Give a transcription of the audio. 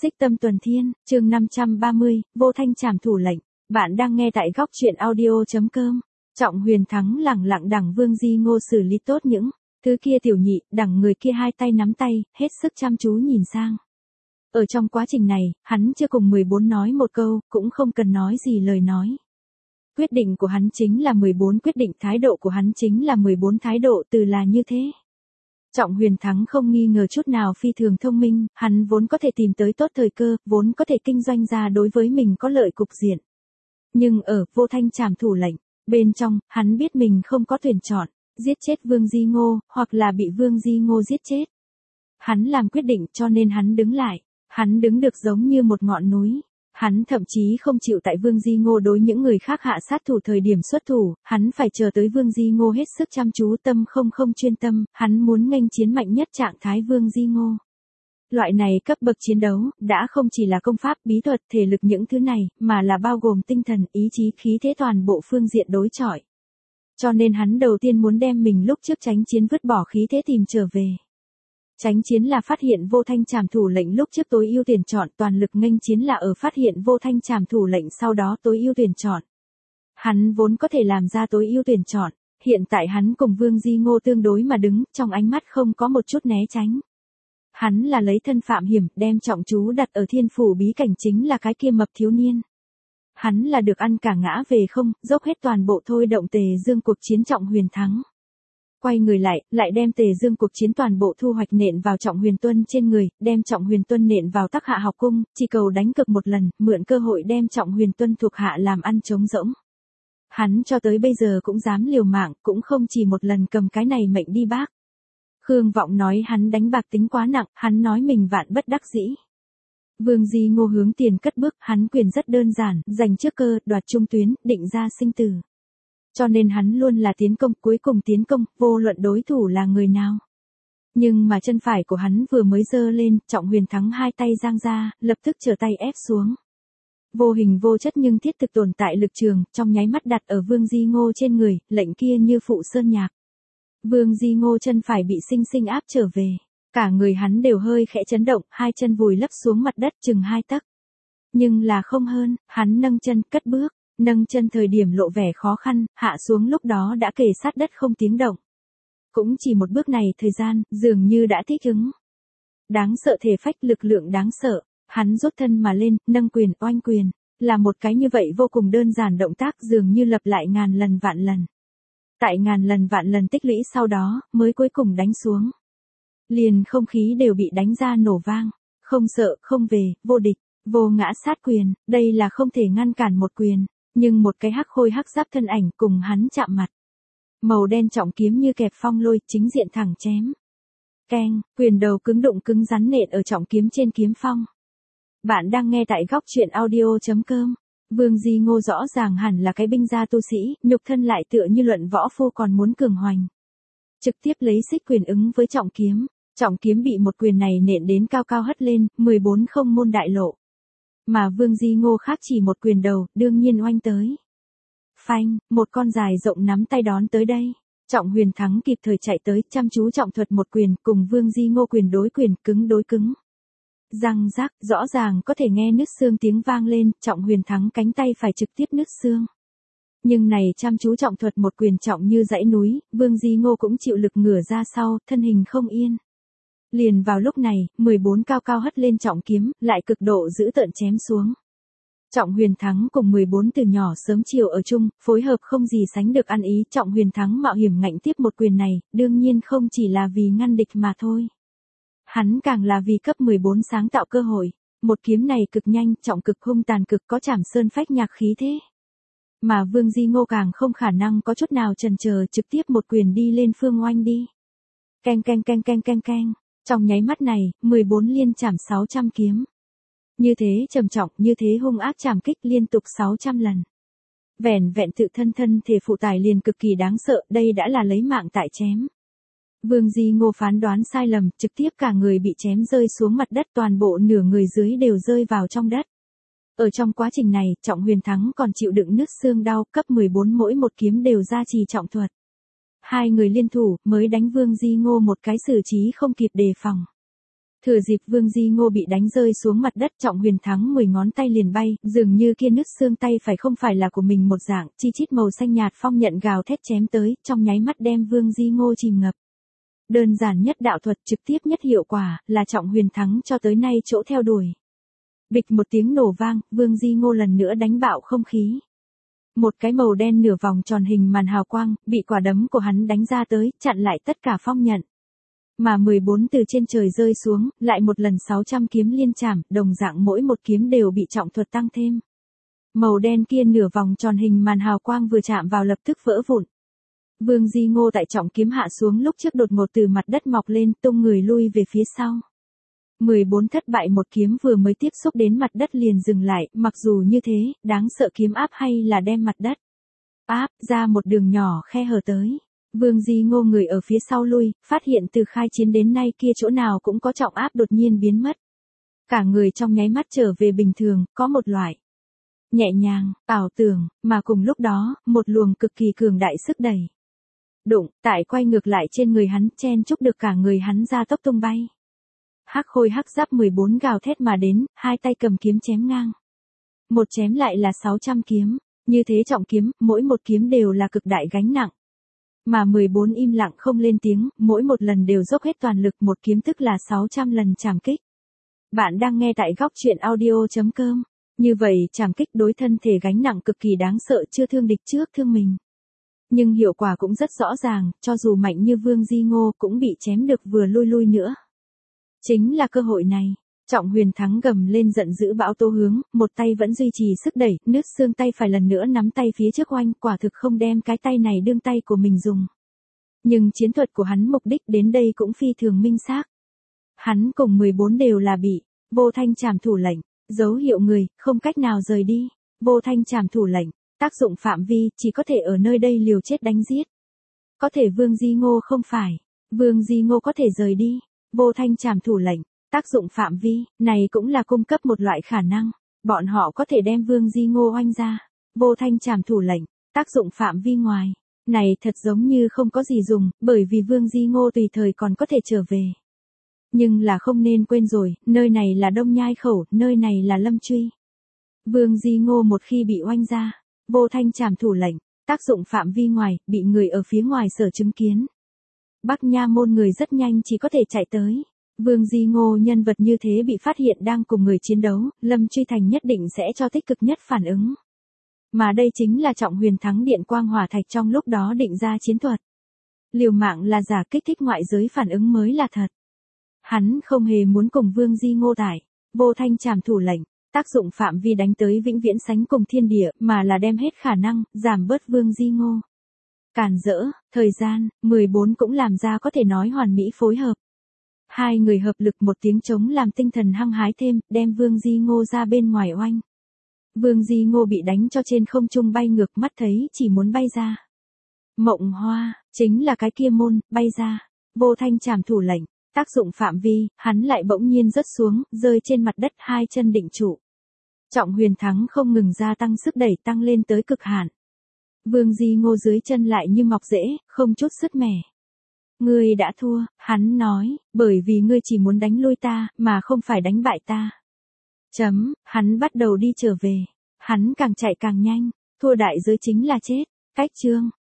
Xích Tâm Tuần Thiên, chương 530, Vô Thanh trảm thủ lệnh. Bạn đang nghe tại góc truyện audio.com. Trọng Huyền Thắng lẳng lặng đằng Vương Di Ngô xử lý tốt những thứ kia tiểu nhị, đằng người kia hai tay nắm tay, hết sức chăm chú nhìn sang. Ở trong quá trình này, hắn chưa cùng 14 nói một câu, cũng không cần nói gì lời nói. Quyết định của hắn chính là 14 quyết định, thái độ của hắn chính là 14 thái độ, từ là như thế. Trọng Huyền Thắng không nghi ngờ chút nào phi thường thông minh, hắn vốn có thể tìm tới tốt thời cơ, vốn có thể kinh doanh ra đối với mình có lợi cục diện. Nhưng ở Vô Thanh trảm thủ lệnh, bên trong, hắn biết mình không có tuyển chọn, giết chết Vương Di Ngô, hoặc là bị Vương Di Ngô giết chết. Hắn làm quyết định cho nên hắn đứng lại, hắn đứng được giống như một ngọn núi. Hắn thậm chí không chịu tại Vương Di Ngô đối những người khác hạ sát thủ thời điểm xuất thủ, hắn phải chờ tới Vương Di Ngô hết sức chăm chú, tâm không chuyên tâm, hắn muốn nghênh chiến mạnh nhất trạng thái Vương Di Ngô. Loại này cấp bậc chiến đấu, đã không chỉ là công pháp, bí thuật, thể lực những thứ này, mà là bao gồm tinh thần, ý chí, khí thế toàn bộ phương diện đối chọi. Cho nên hắn đầu tiên muốn đem mình lúc trước tránh chiến vứt bỏ khí thế tìm trở về. Tránh chiến là phát hiện Vô Thanh trảm thủ lệnh lúc trước tối ưu tuyển chọn, toàn lực nghênh chiến là ở phát hiện Vô Thanh trảm thủ lệnh sau đó tối ưu tuyển chọn. Hắn vốn có thể làm ra tối ưu tuyển chọn, hiện tại hắn cùng Vương Di Ngô tương đối mà đứng, trong ánh mắt không có một chút né tránh. Hắn là lấy thân phạm hiểm, đem trọng chú đặt ở thiên phủ bí cảnh, chính là cái kia mập thiếu niên. Hắn là được ăn cả ngã về không, dốc hết toàn bộ thôi động Tề Dương cuộc chiến. Trọng Huyền Thắng quay người lại đem Tề Dương cuộc chiến toàn bộ thu hoạch nện vào Trọng Huyền Tuân trên người, đem Trọng Huyền Tuân nện vào Tắc Hạ học cung, chỉ cầu đánh cực một lần, mượn cơ hội đem Trọng Huyền Tuân thuộc hạ làm ăn trống rỗng. Hắn cho tới bây giờ cũng dám liều mạng, cũng không chỉ một lần cầm cái này mệnh đi bác. Khương Vọng nói hắn đánh bạc tính quá nặng, hắn nói mình vạn bất đắc dĩ. Vương Di Ngô hướng tiền cất bước, hắn quyền rất đơn giản, giành trước cơ, đoạt trung tuyến, định ra sinh tử. Cho nên hắn luôn là tiến công, cuối cùng tiến công, vô luận đối thủ là người nào. Nhưng mà chân phải của hắn vừa mới giơ lên, Trọng Huyền Thắng hai tay giang ra, lập tức trở tay ép xuống. Vô hình vô chất nhưng thiết thực tồn tại lực trường, trong nháy mắt đặt ở Vương Di Ngô trên người, lệnh kia như phụ sơn nhạc. Vương Di Ngô chân phải bị sinh sinh áp trở về. Cả người hắn đều hơi khẽ chấn động, hai chân vùi lấp xuống mặt đất chừng 2 tấc. Nhưng là không hơn, hắn nâng chân cất bước, nâng chân thời điểm lộ vẻ khó khăn, hạ xuống lúc đó đã kề sát đất không tiếng động. Cũng chỉ một bước này thời gian, dường như đã thích ứng. Đáng sợ thể phách, lực lượng đáng sợ, hắn rút thân mà lên, nâng quyền, oanh quyền, là một cái như vậy vô cùng đơn giản động tác, dường như lặp lại ngàn lần vạn lần. Tại ngàn lần vạn lần tích lũy sau đó, mới cuối cùng đánh xuống. Liền không khí đều bị đánh ra nổ vang, không sợ, không về, vô địch, vô ngã sát quyền, đây là không thể ngăn cản một quyền, nhưng một cái hắc khôi hắc giáp thân ảnh cùng hắn chạm mặt. Màu đen trọng kiếm như kẹp phong lôi, chính diện thẳng chém. Keng, quyền đầu cứng đụng cứng rắn nện ở trọng kiếm trên kiếm phong. Bạn đang nghe tại góc truyện audio.com. Vương Di Ngô rõ ràng hẳn là cái binh gia tu sĩ, nhục thân lại tựa như luận võ phu còn muốn cường hoành. Trực tiếp lấy xích quyền ứng với trọng kiếm bị một quyền này nện đến cao cao hất lên, 14 không môn đại lộ. Mà Vương Di Ngô khác chỉ một quyền đầu, đương nhiên oanh tới. Phanh, một con dài rộng nắm tay đón tới đây. Trọng Huyền Thắng kịp thời chạy tới, chăm chú trọng thuật một quyền, cùng Vương Di Ngô quyền đối quyền, cứng đối cứng. Răng rác, rõ ràng có thể nghe nứt xương tiếng vang lên, Trọng Huyền Thắng cánh tay phải trực tiếp nứt xương. Nhưng này chăm chú trọng thuật một quyền trọng như dãy núi, Vương Di Ngô cũng chịu lực ngửa ra sau, thân hình không yên. Liền vào lúc này, 14 cao cao hất lên trọng kiếm, lại cực độ giữ tợn chém xuống. Trọng Huyền Thắng cùng 14 từ nhỏ sớm chiều ở chung, phối hợp không gì sánh được ăn ý. Trọng Huyền Thắng mạo hiểm ngạnh tiếp một quyền này, đương nhiên không chỉ là vì ngăn địch mà thôi. Hắn càng là vì cấp 14 sáng tạo cơ hội. Một kiếm này cực nhanh, trọng cực hung tàn cực có chảm sơn phách nhạc khí thế. Mà Vương Di Ngô càng không khả năng có chút nào chần chờ, trực tiếp một quyền đi lên phương oanh đi. Keng keng keng keng keng keng. Trong nháy mắt này, 14 liên chảm 600 kiếm. Như thế trầm trọng, như thế hung ác chảm kích liên tục 600 lần. Vẹn tự thân thể phụ tải liền cực kỳ đáng sợ, đây đã là lấy mạng tại chém. Vương Di Ngô phán đoán sai lầm, trực tiếp cả người bị chém rơi xuống mặt đất, toàn bộ nửa người dưới đều rơi vào trong đất. Ở trong quá trình này, Trọng Huyền Thắng còn chịu đựng nứt xương đau, cấp 14 mỗi một kiếm đều gia trì trọng thuật. Hai người liên thủ, mới đánh Vương Di Ngô một cái xử trí không kịp đề phòng. Thừa dịp Vương Di Ngô bị đánh rơi xuống mặt đất, Trọng Huyền Thắng 10 ngón tay liền bay, dường như kia nứt xương tay phải không phải là của mình một dạng, chi chít màu xanh nhạt phong nhận gào thét chém tới, trong nháy mắt đem Vương Di Ngô chìm ngập. Đơn giản nhất đạo thuật, trực tiếp nhất hiệu quả, là Trọng Huyền Thắng cho tới nay chỗ theo đuổi. Bịch một tiếng nổ vang, Vương Di Ngô lần nữa đánh bạo không khí. Một cái màu đen nửa vòng tròn hình màn hào quang, bị quả đấm của hắn đánh ra tới, chặn lại tất cả phong nhận. Mà 14 từ trên trời rơi xuống, lại một lần 600 kiếm liên chạm, đồng dạng mỗi một kiếm đều bị trọng thuật tăng thêm. Màu đen kia nửa vòng tròn hình màn hào quang vừa chạm vào lập tức vỡ vụn. Vương Di Ngô tại trọng kiếm hạ xuống lúc trước đột ngột từ mặt đất mọc lên, tung người lui về phía sau. 14 thất bại một kiếm vừa mới tiếp xúc đến mặt đất liền dừng lại, mặc dù như thế, đáng sợ kiếm áp hay là đem mặt đất áp ra một đường nhỏ khe hở tới. Vương Di Ngô người ở phía sau lui, phát hiện từ khai chiến đến nay kia chỗ nào cũng có trọng áp đột nhiên biến mất. Cả người trong nháy mắt trở về bình thường, có một loại nhẹ nhàng, ảo tưởng, mà cùng lúc đó, một luồng cực kỳ cường đại sức đẩy. Đụng, tại quay ngược lại trên người hắn, chen chúc được cả người hắn ra tốc tung bay. Hắc Khôi Hắc Giáp 14 gào thét mà đến, hai tay cầm kiếm chém ngang. Một chém lại là 600 kiếm, như thế trọng kiếm, mỗi một kiếm đều là cực đại gánh nặng. Mà 14 im lặng không lên tiếng, mỗi một lần đều dốc hết toàn lực, một kiếm tức là 600 lần trảm kích. Bạn đang nghe tại góc truyện audio.com. Như vậy trảm kích đối thân thể gánh nặng cực kỳ đáng sợ, chưa thương địch trước thương mình. Nhưng hiệu quả cũng rất rõ ràng, cho dù mạnh như Vương Di Ngô cũng bị chém được vừa lui nữa. Chính là cơ hội này. Trọng Huyền Thắng gầm lên giận dữ bão tố hướng, một tay vẫn duy trì sức đẩy, nứt xương tay phải lần nữa nắm tay phía trước oanh, quả thực không đem cái tay này đương tay của mình dùng. Nhưng chiến thuật của hắn mục đích đến đây cũng phi thường minh xác. Hắn cùng 14 đều là bị vô thanh trảm thủ lệnh, dấu hiệu người, không cách nào rời đi. Vô thanh trảm thủ lệnh, tác dụng phạm vi, chỉ có thể ở nơi đây liều chết đánh giết. Có thể Vương Di Ngô không phải. Vương Di Ngô có thể rời đi. Vô thanh trảm thủ lệnh, tác dụng phạm vi, này cũng là cung cấp một loại khả năng. Bọn họ có thể đem Vương Di Ngô oanh ra. Vô thanh trảm thủ lệnh, tác dụng phạm vi ngoài. Này thật giống như không có gì dùng, bởi vì Vương Di Ngô tùy thời còn có thể trở về. Nhưng là không nên quên rồi, nơi này là Đông Nhai Khẩu, nơi này là Lâm Truy. Vương Di Ngô một khi bị oanh ra, vô thanh trảm thủ lệnh, tác dụng phạm vi ngoài, bị người ở phía ngoài sở chứng kiến. Bắc Nha Môn người rất nhanh chỉ có thể chạy tới. Vương Di Ngô nhân vật như thế bị phát hiện đang cùng người chiến đấu, Lâm Truy Thành nhất định sẽ cho tích cực nhất phản ứng. Mà đây chính là Trọng Huyền Thắng điện quang hỏa thạch trong lúc đó định ra chiến thuật. Liều mạng là giả, kích thích ngoại giới phản ứng mới là thật. Hắn không hề muốn cùng Vương Di Ngô tải, vô thanh trảm thủ lệnh, tác dụng phạm vi đánh tới vĩnh viễn sánh cùng thiên địa, mà là đem hết khả năng, giảm bớt Vương Di Ngô. Cản rỡ, thời gian, 14 cũng làm ra có thể nói hoàn mỹ phối hợp. Hai người hợp lực một tiếng trống làm tinh thần hăng hái thêm, đem Vương Di Ngô ra bên ngoài oanh. Vương Di Ngô bị đánh cho trên không trung bay ngược, mắt thấy chỉ muốn bay ra. Mộng Hoa, chính là cái kia môn, bay ra. Vô thanh trảm thủ lệnh, tác dụng phạm vi, hắn lại bỗng nhiên rớt xuống, rơi trên mặt đất, hai chân định trụ. Trọng Huyền Thắng không ngừng gia tăng sức đẩy, tăng lên tới cực hạn. Vương Di Ngô dưới chân lại như mọc rễ, không chút sứt mẻ. Ngươi đã thua, hắn nói, bởi vì ngươi chỉ muốn đánh lui ta, mà không phải đánh bại ta. Hắn bắt đầu đi trở về. Hắn càng chạy càng nhanh, thua đại giới chính là chết. Cách chương.